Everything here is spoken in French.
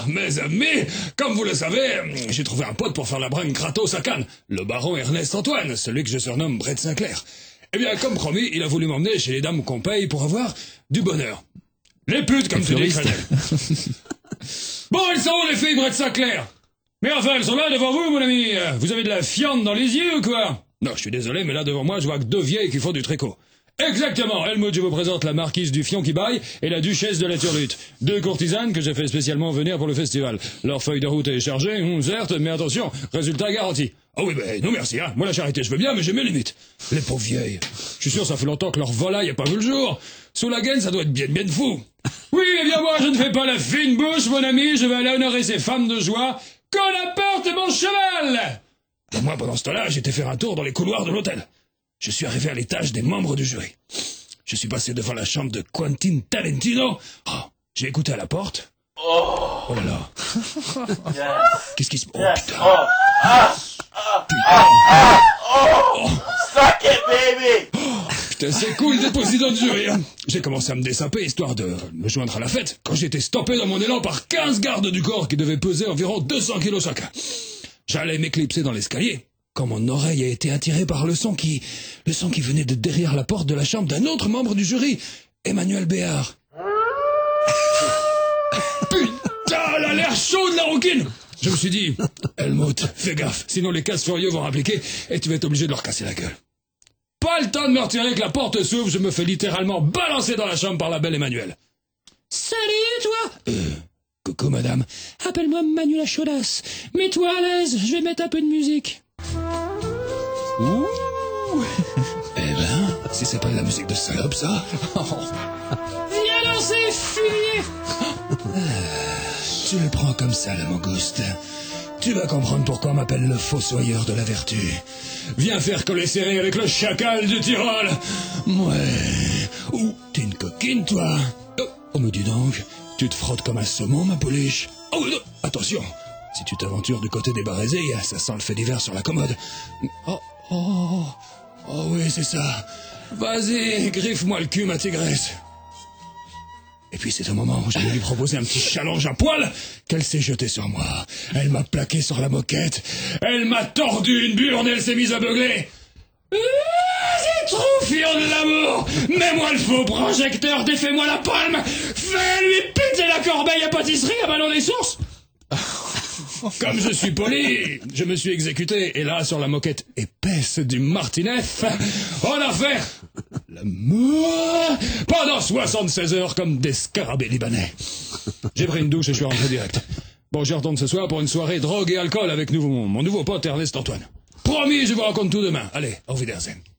mes amis, comme vous le savez, j'ai trouvé un pote pour faire la bringue gratos à Cannes, le baron Ernest Antoine, celui que je surnomme Brett Sinclair. Eh bien, comme promis, il a voulu m'emmener chez les dames qu'on paye pour avoir du bonheur. Les putes, comme tu dis, Crenel. Bon, elles sont où les filles, Brett Sinclair? Mais enfin, elles sont là devant vous, mon ami. Vous avez de la fiente dans les yeux ou quoi? Non, je suis désolé, mais là devant moi, je vois que deux vieilles qui font du tricot. Exactement, Helmut, je vous présente la marquise du Fion-qui-Baille et la duchesse de la Turlute. Deux courtisanes que j'ai fait spécialement venir pour le festival. Leur feuille de route est chargée, certes, mais attention, résultat garanti. Ah oui, ben non merci, hein. Moi la charité je veux bien, mais j'ai mes limites. Les pauvres vieilles. Je suis sûr ça fait longtemps que leur volaille a pas vu le jour. Sous la gaine, ça doit être bien fou. Oui, eh bien moi je ne fais pas la fine bouche, mon ami, je vais aller honorer ces femmes de joie. Qu'on apporte mon cheval! Et moi, pendant ce temps-là, j'étais faire un tour dans les couloirs de l'hôtel. Je suis arrivé à l'étage des membres du jury. Je suis passé devant la chambre de Quentin Tarantino. Oh, j'ai écouté à la porte. Oh là là. Yes. Qu'est-ce qui se... Oh Yes. putain. Oh. Suck it, baby. Putain, c'est cool d'être président du jury, hein. J'ai commencé à me dessaper, histoire de me joindre à la fête, quand j'ai été stoppé dans mon élan par 15 gardes du corps qui devaient peser environ 200 kilos chacun. J'allais m'éclipser dans l'escalier, quand mon oreille a été attirée par le son qui venait de derrière la porte de la chambre d'un autre membre du jury, Emmanuel Béard. Putain, elle a l'air chaude, la rouquine! Je me suis dit, Helmut, fais gaffe, sinon les casse furieux vont rappliquer et tu vas être obligé de leur casser la gueule. Pas le temps de me retirer que la porte s'ouvre, je me fais littéralement balancer dans la chambre par la belle Emmanuelle. Salut, toi! Coucou, madame. Appelle-moi Manu la chaudasse. Mets-toi à l'aise, je vais mettre un peu de musique. Ouh! Eh ben, si c'est pas de la musique de salope, ça. Viens danser, fumier! Tu le prends comme ça, la mangouste. Tu vas comprendre pourquoi on m'appelle le fossoyeur de la vertu. Viens faire coller serré avec le chacal du Tyrol. Ouais. Ouh, t'es une coquine, toi. Oh, me dis donc, tu te frottes comme un saumon, ma pouliche. Oh, non, attention. Si tu t'aventures du côté des Barézés, ça sent le fait d'hiver sur la commode. Oh oui, c'est ça. Vas-y, griffe-moi le cul, ma tigresse. Et puis c'est au moment où j'allais lui proposer un petit challenge à poil qu'elle s'est jetée sur moi. Elle m'a plaqué sur la moquette. Elle m'a tordu une burne et elle s'est mise à beugler. C'est trop fiant de l'amour. Mets-moi le faux projecteur, défais-moi la palme. Fais-lui péter la corbeille à pâtisserie à Ballon des Sources. Comme je suis poli, je me suis exécuté, et là, sur la moquette épaisse du Martinef, on a fait l'amour pendant 76 heures comme des scarabées libanais. J'ai pris une douche et je suis rentré direct. Bon, j'y retourne ce soir pour une soirée drogue et alcool avec mon nouveau pote Ernest Antoine. Promis, je vous raconte tout demain. Allez, au Wiedersehen.